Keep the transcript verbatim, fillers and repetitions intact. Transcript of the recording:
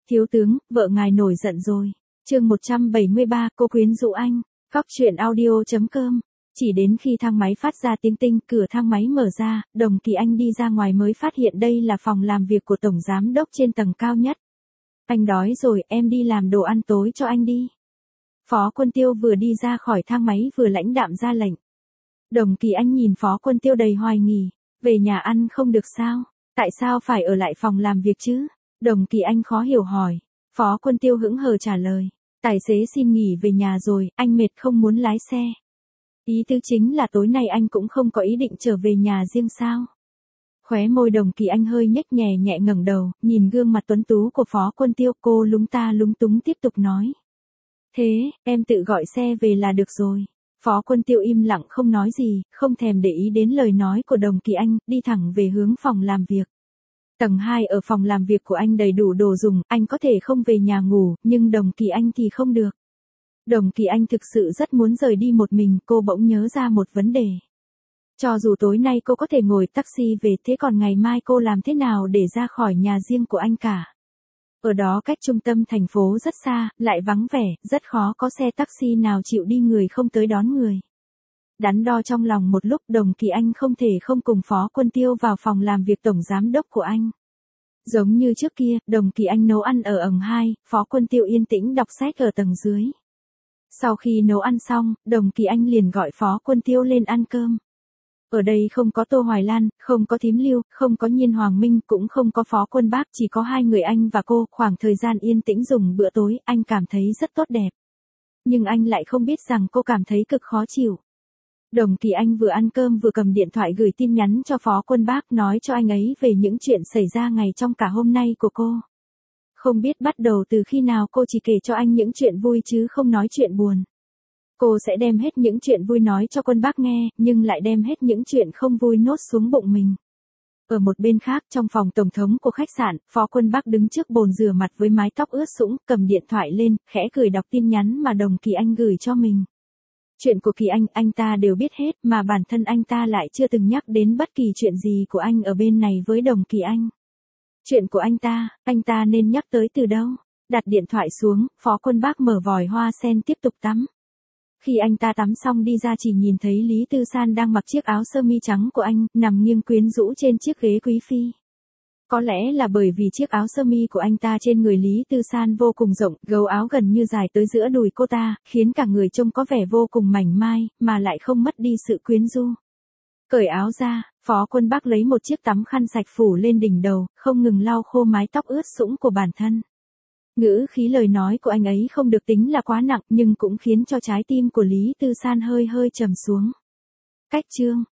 Thiếu tướng, vợ ngài nổi giận rồi. Chương một trăm bảy mươi ba, cô quyến rũ anh. Góc truyện audio chấm com. Chỉ đến khi thang máy phát ra tiếng tinh, cửa thang máy mở ra, Đồng Kỳ Anh đi ra ngoài mới phát hiện đây là phòng làm việc của tổng giám đốc trên tầng cao nhất. Anh đói rồi, em đi làm đồ ăn tối cho anh đi. Phó Quân Tiêu vừa đi ra khỏi thang máy vừa lãnh đạm ra lệnh. Đồng Kỳ Anh nhìn Phó Quân Tiêu đầy hoài nghi, về nhà ăn không được sao? Tại sao phải ở lại phòng làm việc chứ? Đồng Kỳ Anh khó hiểu hỏi. Phó Quân Tiêu hững hờ trả lời. Tài xế xin nghỉ về nhà rồi, anh mệt không muốn lái xe. Ý tứ chính là tối nay anh cũng không có ý định trở về nhà riêng sao? Khóe môi Đồng Kỳ Anh hơi nhếch nhẹ nhẹ ngẩng đầu, nhìn gương mặt tuấn tú của Phó Quân Tiêu, cô lúng ta lúng túng tiếp tục nói. Thế, em tự gọi xe về là được rồi. Phó Quân Tiêu im lặng không nói gì, không thèm để ý đến lời nói của Đồng Kỳ Anh, đi thẳng về hướng phòng làm việc. Tầng hai ở phòng làm việc của anh đầy đủ đồ dùng, anh có thể không về nhà ngủ, nhưng Đồng Kỳ Anh thì không được. Đồng Kỳ Anh thực sự rất muốn rời đi một mình, cô bỗng nhớ ra một vấn đề. Cho dù tối nay cô có thể ngồi taxi về, thế còn ngày mai cô làm thế nào để ra khỏi nhà riêng của anh cả? Ở đó cách trung tâm thành phố rất xa, lại vắng vẻ, rất khó có xe taxi nào chịu đi người không tới đón người. Đắn đo trong lòng một lúc, Đồng Kỳ Anh không thể không cùng Phó Quân Tiêu vào phòng làm việc tổng giám đốc của anh. Giống như trước kia, Đồng Kỳ Anh nấu ăn ở ầng hai, Phó Quân Tiêu yên tĩnh đọc sách ở tầng dưới. Sau khi nấu ăn xong, Đồng Kỳ Anh liền gọi Phó Quân Tiêu lên ăn cơm. Ở đây không có Tô Hoài Lan, không có Thím Lưu, không có Nhiên Hoàng Minh, cũng không có Phó Quân Bác, chỉ có hai người anh và cô. Khoảng thời gian yên tĩnh dùng bữa tối, anh cảm thấy rất tốt đẹp. Nhưng anh lại không biết rằng cô cảm thấy cực khó chịu. Đồng Kỳ Anh vừa ăn cơm vừa cầm điện thoại gửi tin nhắn cho Phó Quân Bác, nói cho anh ấy về những chuyện xảy ra ngày trong cả hôm nay của cô. Không biết bắt đầu từ khi nào cô chỉ kể cho anh những chuyện vui chứ không nói chuyện buồn. Cô sẽ đem hết những chuyện vui nói cho Quân Bác nghe, nhưng lại đem hết những chuyện không vui nốt xuống bụng mình. Ở một bên khác, trong phòng tổng thống của khách sạn, Phó Quân Bác đứng trước bồn rửa mặt với mái tóc ướt sũng, cầm điện thoại lên, khẽ cười đọc tin nhắn mà Đồng Kỳ Anh gửi cho mình. Chuyện của Kỳ Anh, anh ta đều biết hết, mà bản thân anh ta lại chưa từng nhắc đến bất kỳ chuyện gì của anh ở bên này với Đồng Kỳ Anh. Chuyện của anh ta, anh ta nên nhắc tới từ đâu? Đặt điện thoại xuống, Phó Quân Bác mở vòi hoa sen tiếp tục tắm. Khi anh ta tắm xong đi ra chỉ nhìn thấy Lý Tư San đang mặc chiếc áo sơ mi trắng của anh, nằm nghiêng quyến rũ trên chiếc ghế quý phi. Có lẽ là bởi vì chiếc áo sơ mi của anh ta trên người Lý Tư San vô cùng rộng, gấu áo gần như dài tới giữa đùi cô ta, khiến cả người trông có vẻ vô cùng mảnh mai, mà lại không mất đi sự quyến rũ. Cởi áo ra, Phó Quân Bác lấy một chiếc tắm khăn sạch phủ lên đỉnh đầu, không ngừng lau khô mái tóc ướt sũng của bản thân. Ngữ khí lời nói của anh ấy không được tính là quá nặng, nhưng cũng khiến cho trái tim của Lý Tư San hơi hơi trầm xuống. Cách chương